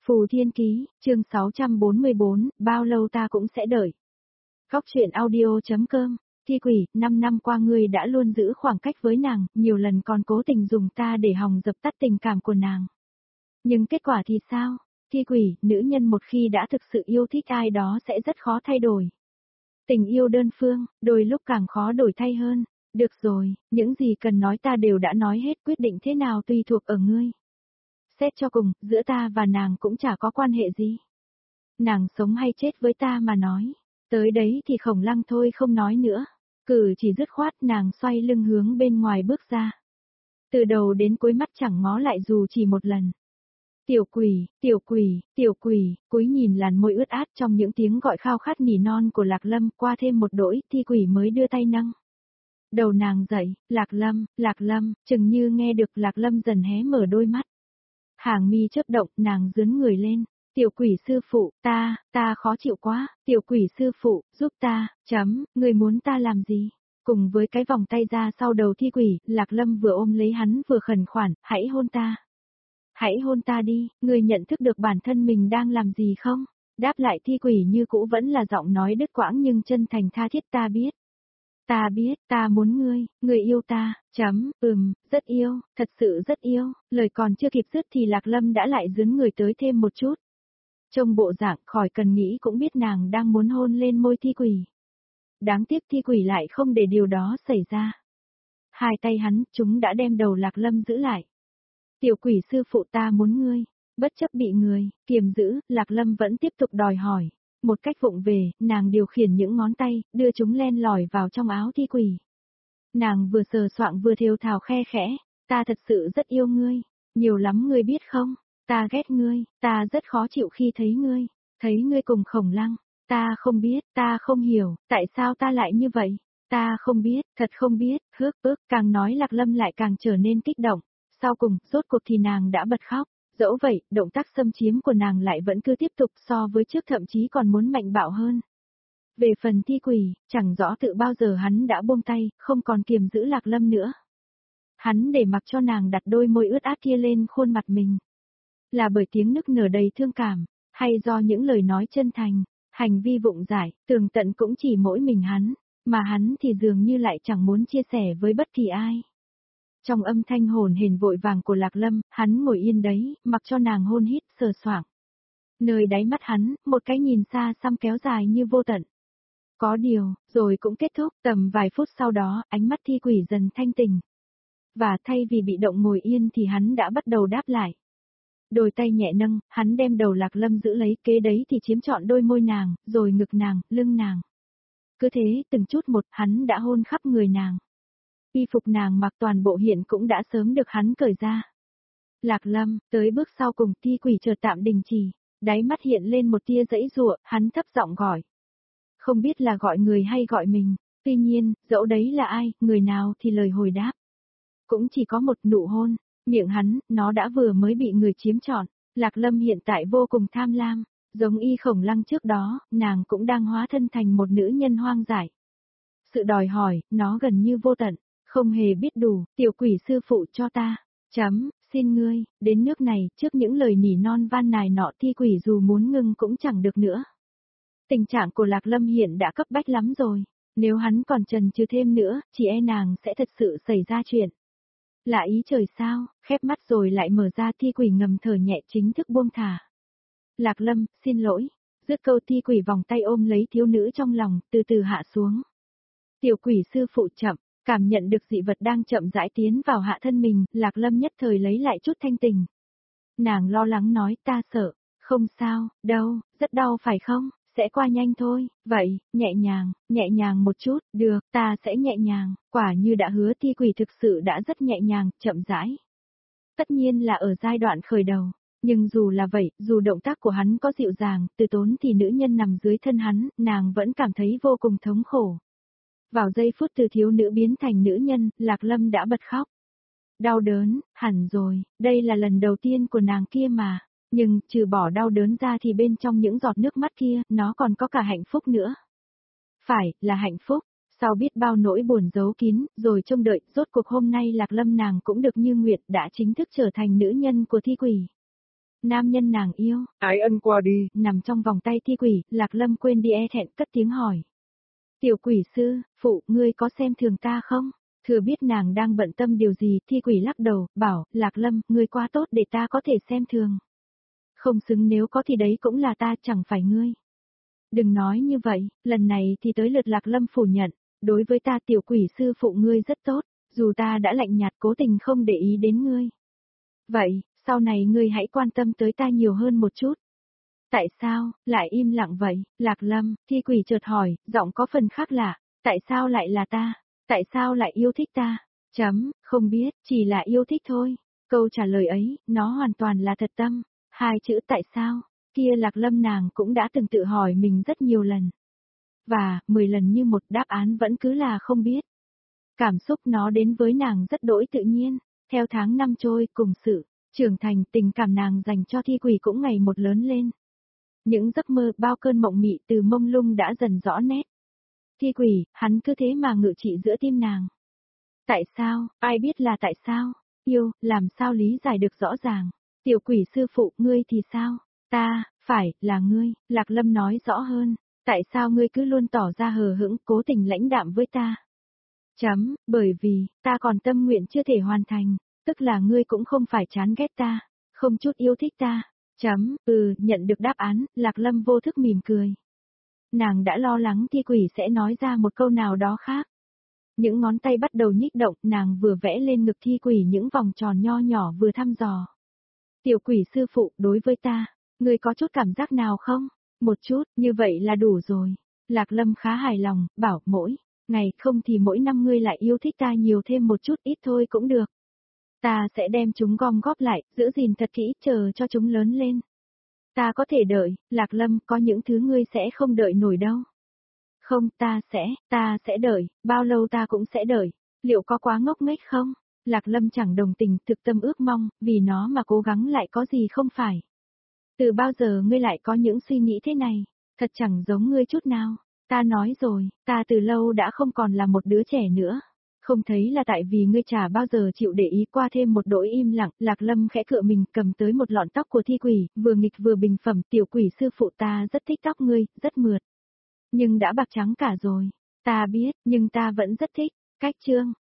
Phù Thiên Ký, chương 644, bao lâu ta cũng sẽ đợi. Góc truyện audio.com, Thi Quỷ, 5 năm qua ngươi đã luôn giữ khoảng cách với nàng, nhiều lần còn cố tình dùng ta để hòng dập tắt tình cảm của nàng. Nhưng kết quả thì sao? Thi Quỷ, nữ nhân một khi đã thực sự yêu thích ai đó sẽ rất khó thay đổi. Tình yêu đơn phương, đôi lúc càng khó đổi thay hơn. Được rồi, những gì cần nói ta đều đã nói hết, quyết định thế nào tùy thuộc ở ngươi. Xét cho cùng, giữa ta và nàng cũng chả có quan hệ gì. Nàng sống hay chết với ta mà nói. Tới đấy thì Khổng Lăng thôi không nói nữa. Cử chỉ dứt khoát, nàng xoay lưng hướng bên ngoài bước ra. Từ đầu đến cuối mắt chẳng ngó lại dù chỉ một lần. Tiểu quỷ, tiểu quỷ, tiểu quỷ, cúi nhìn làn môi ướt át trong những tiếng gọi khao khát nỉ non của Lạc Lâm, qua thêm một đỗi, Thi Quỷ mới đưa tay nâng đầu nàng dậy. Lạc Lâm, chừng như nghe được, Lạc Lâm dần hé mở đôi mắt. Hàng mi chớp động, nàng dướn người lên. Tiểu quỷ sư phụ, ta khó chịu quá, tiểu quỷ sư phụ, giúp ta, người muốn ta làm gì? Cùng với cái vòng tay ra sau đầu Thi Quỷ, Lạc Lâm vừa ôm lấy hắn vừa khẩn khoản, hãy hôn ta. Hãy hôn ta đi, người nhận thức được bản thân mình đang làm gì không? Đáp lại Thi Quỷ như cũ vẫn là giọng nói đứt quãng nhưng chân thành tha thiết, ta biết. Ta biết, ta muốn ngươi yêu ta, rất yêu, thật sự rất yêu, lời còn chưa kịp dứt thì Lạc Lâm đã lại dướn người tới thêm một chút. Trông bộ dạng khỏi cần nghĩ cũng biết nàng đang muốn hôn lên môi Thi Quỷ. Đáng tiếc Thi Quỷ lại không để điều đó xảy ra. Hai tay hắn, chúng đã đem đầu Lạc Lâm giữ lại. Tiểu quỷ sư phụ, ta muốn ngươi, bất chấp bị người kiềm giữ, Lạc Lâm vẫn tiếp tục đòi hỏi. Một cách vụng về, nàng điều khiển những ngón tay, đưa chúng len lỏi vào trong áo Thi Quỷ. Nàng vừa sờ soạng vừa thều thào khe khẽ, ta thật sự rất yêu ngươi, nhiều lắm ngươi biết không, ta ghét ngươi, ta rất khó chịu khi thấy ngươi cùng Khổng Lăng, ta không biết, ta không hiểu, tại sao ta lại như vậy, ta không biết, thật không biết, càng nói Lạc Lâm lại càng trở nên kích động, sau cùng, rốt cuộc thì nàng đã bật khóc. Dẫu vậy, động tác xâm chiếm của nàng lại vẫn cứ tiếp tục, so với trước thậm chí còn muốn mạnh bạo hơn. Về phần Thi Quỷ, chẳng rõ tự bao giờ hắn đã buông tay, không còn kiềm giữ Lạc Lâm nữa. Hắn để mặc cho nàng đặt đôi môi ướt át kia lên khuôn mặt mình. Là bởi tiếng nức nở đầy thương cảm, hay do những lời nói chân thành, hành vi vụng dại, tường tận cũng chỉ mỗi mình hắn, mà hắn thì dường như lại chẳng muốn chia sẻ với bất kỳ ai. Trong âm thanh hồn hển vội vàng của Lạc Lâm, hắn ngồi yên đấy, mặc cho nàng hôn hít, sờ soạng. Nơi đáy mắt hắn, một cái nhìn xa xăm kéo dài như vô tận. Có điều, rồi cũng kết thúc, tầm vài phút sau đó, ánh mắt Thi Quỷ dần thanh tỉnh. Và thay vì bị động ngồi yên thì hắn đã bắt đầu đáp lại. Đôi tay nhẹ nâng, hắn đem đầu Lạc Lâm giữ lấy, kế đấy thì chiếm trọn đôi môi nàng, rồi ngực nàng, lưng nàng. Cứ thế, từng chút một, hắn đã hôn khắp người nàng. Y phục nàng mặc toàn bộ hiện cũng đã sớm được hắn cởi ra. Lạc Lâm, tới bước sau cùng, Thi Quỷ chợt tạm đình chỉ, đáy mắt hiện lên một tia giãy giụa, hắn thấp giọng gọi. Không biết là gọi người hay gọi mình, tuy nhiên, dẫu đấy là ai, người nào thì lời hồi đáp. Cũng chỉ có một nụ hôn, miệng hắn, nó đã vừa mới bị người chiếm trọn. Lạc Lâm hiện tại vô cùng tham lam, giống y Khổng Lăng trước đó, nàng cũng đang hóa thân thành một nữ nhân hoang dại. Sự đòi hỏi, nó gần như vô tận. Không hề biết đủ, tiểu quỷ sư phụ cho ta. Xin ngươi, đến nước này, trước những lời nỉ non van nài nọ Thi Quỷ dù muốn ngưng cũng chẳng được nữa. Tình trạng của Lạc Lâm hiện đã cấp bách lắm rồi. Nếu hắn còn chần chừ thêm nữa, chỉ e nàng sẽ thật sự xảy ra chuyện. Là ý trời sao, khép mắt rồi lại mở ra, Thi Quỷ ngầm thở nhẹ, chính thức buông thả. Lạc Lâm, xin lỗi. Dứt câu Thi Quỷ vòng tay ôm lấy thiếu nữ trong lòng, từ từ hạ xuống. Tiểu quỷ sư phụ chậm. Cảm nhận được dị vật đang chậm rãi tiến vào hạ thân mình, Lạc Lâm nhất thời lấy lại chút thanh tình. Nàng lo lắng nói, ta sợ, không sao, đâu, rất đau phải không, sẽ qua nhanh thôi, vậy, nhẹ nhàng một chút, được, ta sẽ nhẹ nhàng, quả như đã hứa Thi Quỷ thực sự đã rất nhẹ nhàng, chậm rãi. Tất nhiên là ở giai đoạn khởi đầu, nhưng dù là vậy, dù động tác của hắn có dịu dàng, từ tốn thì nữ nhân nằm dưới thân hắn, nàng vẫn cảm thấy vô cùng thống khổ. Vào giây phút từ thiếu nữ biến thành nữ nhân, Lạc Lâm đã bật khóc. Đau đớn, hẳn rồi, đây là lần đầu tiên của nàng kia mà, nhưng trừ bỏ đau đớn ra thì bên trong những giọt nước mắt kia, nó còn có cả hạnh phúc nữa. Phải, là hạnh phúc, sau biết bao nỗi buồn giấu kín, rồi trông đợi, rốt cuộc hôm nay Lạc Lâm nàng cũng được như nguyện đã chính thức trở thành nữ nhân của Thi Quỷ. nam nhân nàng yêu. Ái ân qua đi. Nằm trong vòng tay Thi Quỷ, Lạc Lâm quên đi e thẹn cất tiếng hỏi. Tiểu quỷ sư, phụ, ngươi có xem thường ta không? Thừa biết nàng đang bận tâm điều gì, Thi Quỷ lắc đầu, bảo, Lạc Lâm, ngươi quá tốt để ta có thể xem thường. Không xứng, nếu có thì đấy cũng là ta, chẳng phải ngươi. Đừng nói như vậy, lần này thì tới lượt Lạc Lâm phủ nhận, đối với ta tiểu quỷ sư phụ ngươi rất tốt, dù ta đã lạnh nhạt cố tình không để ý đến ngươi. Vậy, sau này ngươi hãy quan tâm tới ta nhiều hơn một chút. Tại sao, lại im lặng vậy, Lạc Lâm? Thi Quỷ chợt hỏi, giọng có phần khác lạ, tại sao lại là ta? Tại sao lại yêu thích ta? Không biết, chỉ là yêu thích thôi. Câu trả lời ấy, nó hoàn toàn là thật tâm. Hai chữ tại sao, kia Lạc Lâm nàng cũng đã từng tự hỏi mình rất nhiều lần. Và, 10 lần như một đáp án vẫn cứ là không biết. Cảm xúc nó đến với nàng rất đỗi tự nhiên, theo tháng năm trôi cùng sự trưởng thành tình cảm nàng dành cho Thi Quỷ cũng ngày một lớn lên. Những giấc mơ bao cơn mộng mị từ mông lung đã dần rõ nét. Thi Quỷ, hắn cứ thế mà ngự trị giữa tim nàng. Tại sao, ai biết là tại sao, yêu, làm sao lý giải được rõ ràng. Tiểu quỷ sư phụ, ngươi thì sao? Ta, phải, là ngươi, Lạc Lâm nói rõ hơn. Tại sao ngươi cứ luôn tỏ ra hờ hững, cố tình lãnh đạm với ta? Bởi vì, ta còn tâm nguyện chưa thể hoàn thành, tức là ngươi cũng không phải chán ghét ta, không chút yêu thích ta. Nhận được đáp án, Lạc Lâm vô thức mỉm cười. Nàng đã lo lắng Thi Quỷ sẽ nói ra một câu nào đó khác. Những ngón tay bắt đầu nhích động, nàng vừa vẽ lên ngực Thi Quỷ những vòng tròn nho nhỏ vừa thăm dò. Tiểu quỷ sư phụ, đối với ta, ngươi có chút cảm giác nào không? Một chút, như vậy là đủ rồi. Lạc Lâm khá hài lòng, bảo mỗi ngày không thì mỗi năm ngươi lại yêu thích ta nhiều thêm một chút ít thôi cũng được. Ta sẽ đem chúng gom góp lại, giữ gìn thật kỹ, chờ cho chúng lớn lên. Ta có thể đợi, Lạc Lâm, có những thứ ngươi sẽ không đợi nổi đâu. Không, ta sẽ đợi, bao lâu ta cũng sẽ đợi. Liệu có quá ngốc nghếch không? Lạc Lâm chẳng đồng tình, thực tâm ước mong, vì nó mà cố gắng lại có gì không phải. Từ bao giờ ngươi lại có những suy nghĩ thế này? Thật chẳng giống ngươi chút nào. Ta nói rồi, ta từ lâu đã không còn là một đứa trẻ nữa. Không thấy là tại vì ngươi chả bao giờ chịu để ý, qua thêm một đỗi im lặng, Lạc Lâm khẽ cựa mình cầm tới một lọn tóc của Thi Quỷ, vừa nghịch vừa bình phẩm, tiểu quỷ sư phụ ta rất thích tóc ngươi, rất mượt. Nhưng đã bạc trắng cả rồi. Ta biết, nhưng ta vẫn rất thích. Cách chương